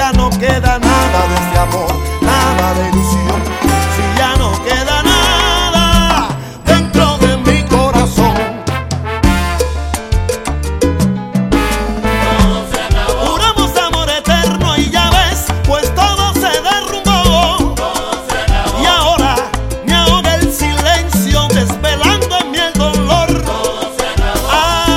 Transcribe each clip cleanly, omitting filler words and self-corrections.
ya no queda nada de este amor, nada de ilusión, si ya no queda nada dentro de mi corazón. Todo se acabó. Juramos amor eterno y ya ves, pues todo se derrumbó. Todo se acabó. Y ahora me ahoga el silencio, desvelando en mí el dolor. Todo se acabó.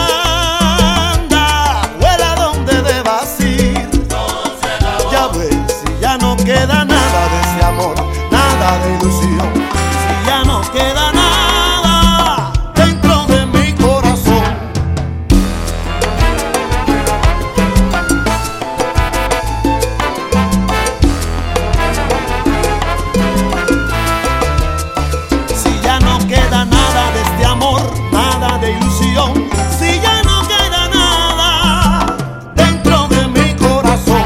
Anda, vuela donde debas ir. Todo se acabó. Ya ves, si ya no queda nada de ese amor, nada de ilusión, si ya no queda nada dentro de mi corazón. Si ya no queda nada de este amor, nada de ilusión, si ya no queda nada dentro de mi corazón.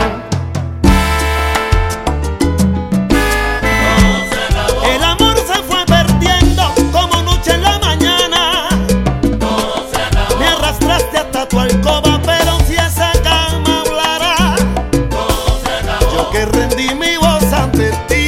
Todo se acabó. El amor se fue perdiendo como noche en la mañana. Todo se acabó. Me arrastraste hasta tu alcoba, pero si esa cama hablara, Todo se acabó. yo que rendí mi voz ante ti.